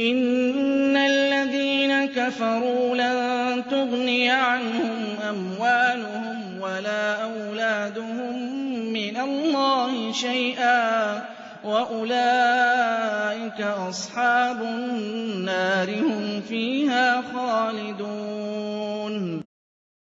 إِنَّ الَّذِينَ كَفَرُوا لَن تُغْنِيَ عَنْهُمْ أَمْوَالُهُمْ وَلَا أَوْلَادُهُم مِّنَ اللَّهِ شَيْئًا ۖ وَأُولَٰئِكَ أَصْحَابُ النَّارِ ۖ هُمْ فِيهَا خَالِدُونَ